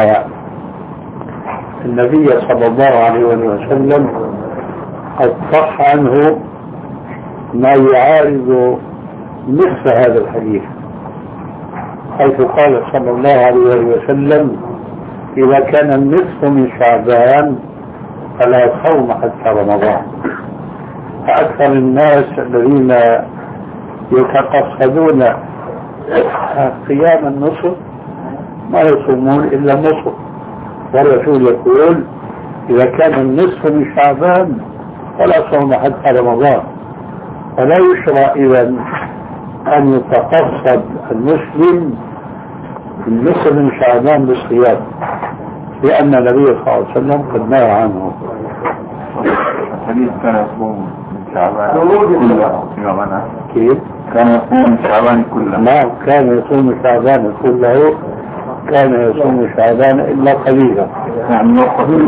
النبي صلى الله عليه وسلم قد صح عنه ما يعارض نصف هذا الحديث، حيث قال صلى الله عليه وسلم: إذا كان النصف من شعبان فلا صوم حتى رمضان. فأكثر الناس الذين يتقصدون قيام النصف ما يصومون إلا النصف، والرسول يقول: إذا كان النصف من شعبان فلا صوم حتى رمضان. فلا يشرع إذن أن يتقصد المسلم النصف من شعبان بالصيام، لأن النبي صلى الله عليه وسلم قد نهى عنه. الحديث كان يصوم من شعبان كله. كيف؟ كان يصوم من شعبان كله. نعم، كان يصوم شعبان كله، كان يصوم شعبان إلا قليلا. يعني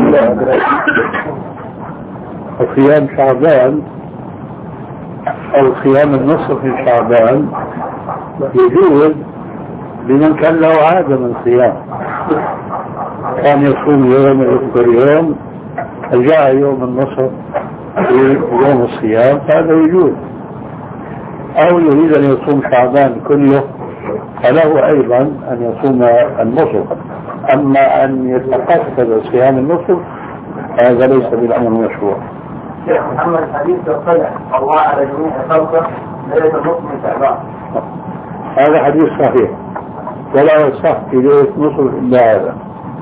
وصيام شعبان أو صيام النصف من شعبان يجوز لمن كان له عادة من صيام، كان يصوم يوم ويفطر يوم، جاء يوم النصف في يوم الصيام فهذا يجوز. أو يريد أن يصوم شعبان كله فله أيضا أن يصوم النصف. أما أن يتقصد صيام النصف هذا ليس بالأمر مشروع. أما الحديث يطلع الله على جميع خلقه ليس نصف من شعبان، هذا حديث صحيح ولا يصح في ليلة نصف إلا هذا.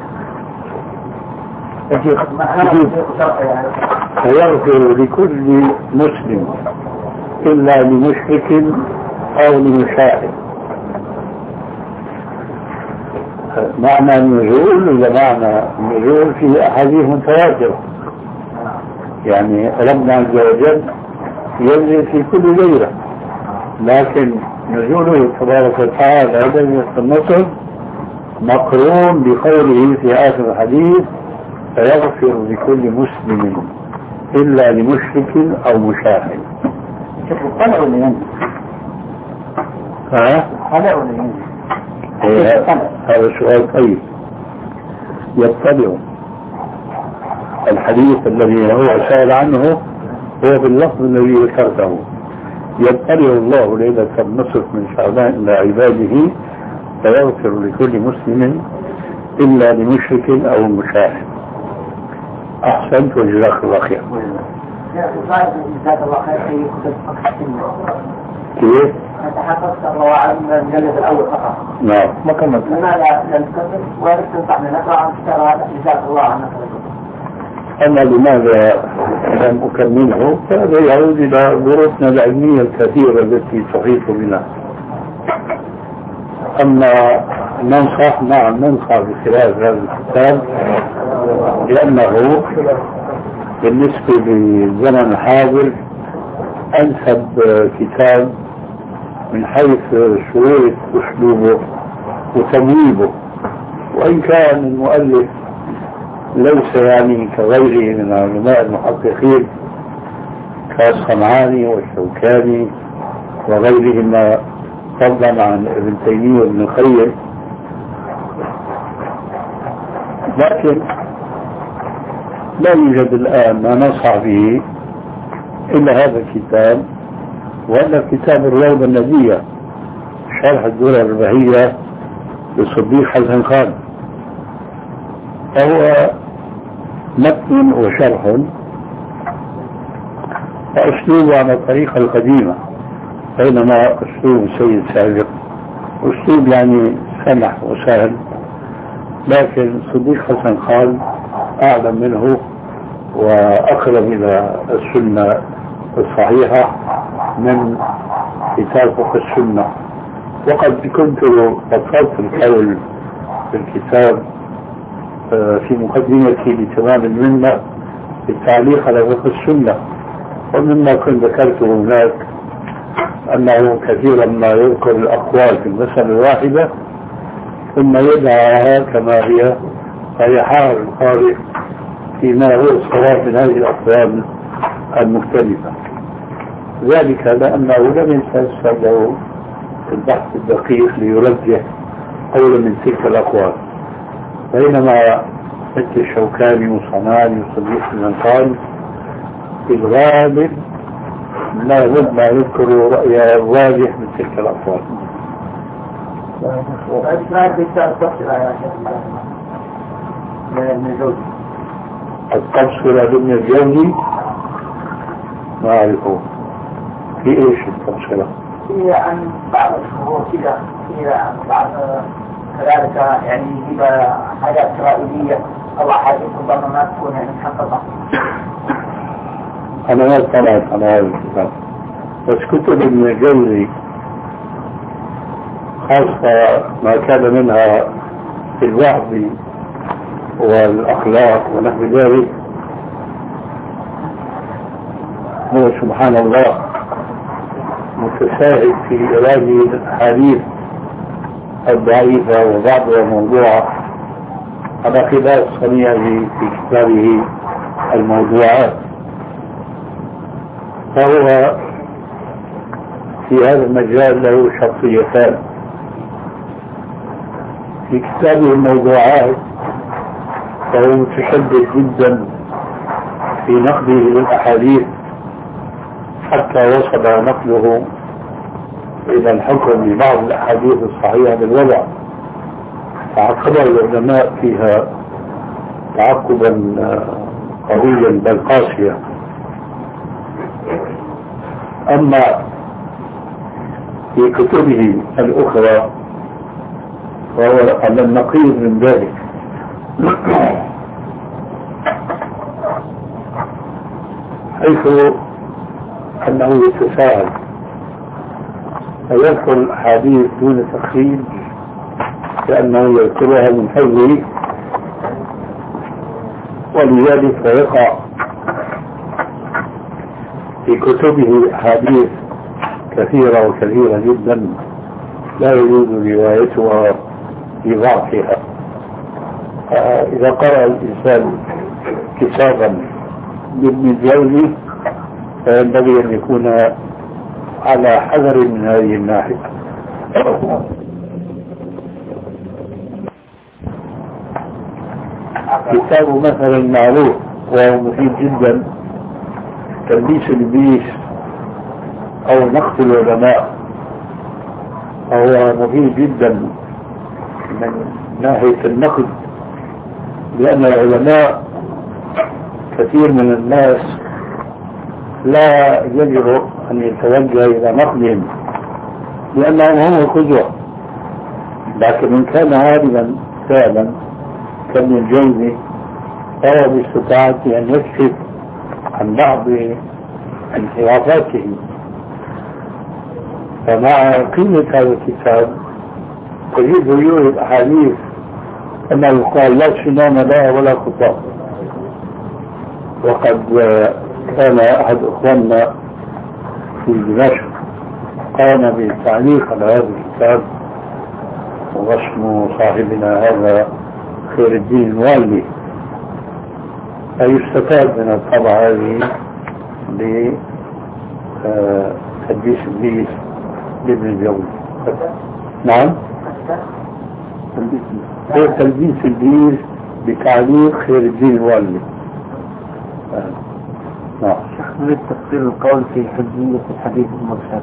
فيغفر لكل مسلم إلا لمشرك أو لمشاهد. معنى النزول إذا معنى النزول في أحاديث متواترة، يعني ربنا عز وجل ينزل في كل ليلة، لكن نزوله تبارك وتعالى ليلة النصف مقرون بقوله في آخر الحديث: فيغفر لكل مسلم إلا لمشرك أو مشاهد. طلع ولا ينزل؟ طلع ولا ينزل؟ هذا سؤال طيب. يطلع الحديث الذي هو سأل عنه هو باللفظ الذي ذكرته: يطلع الله ليلة النصف من شعبان إلى عباده فيغفر لكل مسلم إلا لمشرك أو مشاهد. أحسنت وجزاك الله خير. جزاك الله خير. كيف؟ تحققت الله أعلم من المجلد الأول فقط. نعم. ما كملت. لماذا لم تكمل ولا تنصح لنا نقرأ هذا؟ جزاك الله عنك. أما لماذا لم أكمله فهذا يعود إلى ظروفنا العلمية الكثيرة التي تحيط بنا. أما ننصح، نعم ننصح بخلاف هذا الكتاب، لأنه بالنسبة للزمن الحاضر أنسب كتاب من حيث سهولة أسلوبه وتمويبه. وإن كان المؤلف ليس يعني كغيره من علماء المحققين كالصنعاني والشوكاني وغيرهما، فضلا عن ابن تيمية وابن القيم. لكن لا يوجد الآن ما نصح به إلا هذا الكتاب، وإلا كتاب الروضة النبية شرح الدرر البهية للصديق حسن خان، فهو متن وشرح وأسلوب على الطريقة القديمة، بينما أسلوب السيد سابق أسلوب يعني سمح وسهل، لكن صديق حسن خان أعلم منه وأقرب إلى السنة الصحيحة من كتاب فقه السنة. وقد كنت فكرت القول في الكتاب في مقدمتي لتمام المنة بالتعليق على فقه السنة، ومما كنت ذكرته هناك أنه كثيرا ما يذكر الأقوال في المسألة الواحدة ثم يدعها كما هي، فيحاول القارئ فيما هو الصواب من هذه الأقوال المختلفة، ذلك لأنه لم يتيسر له البحث الدقيق ليرجح قولا من تلك الأقوال، بينما مثل الشوكاني وصنعاني وصديق المنقال في الغالب لا بد ما يذكروا رأي الراجح من تلك الأقوال. التبصرة لابن الجوزي ما أعرفه في إيش التبصرة؟ هي عن بعض الشهور كذا، هي عن بعض كذلك يعني يجيب حاجات إسرائيلية أو حاجات ربما ما تكون يعني محققة. أنا ما اطلعت على هذا الكتاب، بس كتب ابن الجوزي خاصة ما كان منها في الوعظ والأخلاق ونحو ذلك، هو سبحان الله متساهل في هذه الأحاديث الضعيفة وبعضها موضوعة، على خلاف صنيعه في كتابه الموضوعات. فهو في هذا المجال له شخصيتان. في كتابه الموضوعات فهو متشدد جدا في نقده للأحاديث حتى وصل نقله إلى الحكم ببعض الأحاديث الصحيحة بالوضع، تعقب العلماء فيها تعقبا قويا بل قاسيا. أما في كتبه الأخرى فهو على النقيض من ذلك، حيث أنه يتساءل فيذكر الأحاديث دون تخريج لأنه يذكرها من حظه، ولذلك فيقع في كتبه أحاديث كثيرة وكثيرة جدا لا يجوز روايتها بضعفها. إذا قرأ الإنسان كتابا لابن الجوزي فينبغي أن يكون على حذر من هذه الناحية. كتابه مثلا معروف وهو مفيد جدا، تلبيس الإبليس أو نقد العلماء، هو مفيد جدا من ناحية النقد، لأن العلماء كثير من الناس لا يجرؤ أن يتوجه إلى نقدهم لأنهم هم القدوة، لكن إن كان عالما فعلا كابن الجوزي فهو باستطاعته أن يكشف عن بعض انحرافاته. فمع قيمة هذا الكتاب تجد يورد أحاديث أنه قال لا سنان لا ولا خطاب، وقد كان أحد أخواننا في دمشق قام بالتعليق على هذا الكتاب، واسم صاحبنا هذا خير الدين الوالي، فيستفاد من الطبعة هذه لتلبيس إبليس لابن الجوزي. نعم، تلبيس إبليس بتعليق خير الدين الوالي. نعم. نريد تفصيل القول في حجية الحديث المرسل.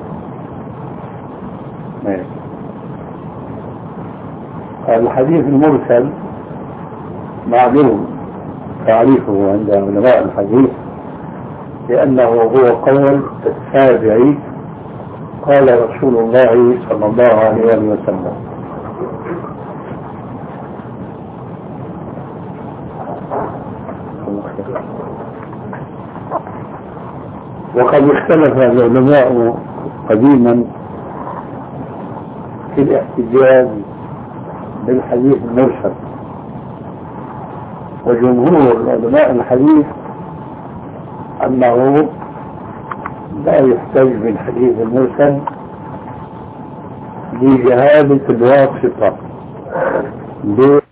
الحديث المرسل معلوم تعريفه عند علماء الحديث لأنه هو قول التابعي قال رسول الله صلى الله عليه وسلم. وقد اختلف العلماء قديما في الاحتجاج بالحديث المرسل، وجمهور علماء الحديث أنه لا يحتج بالحديث المرسل لجهالة الواسطة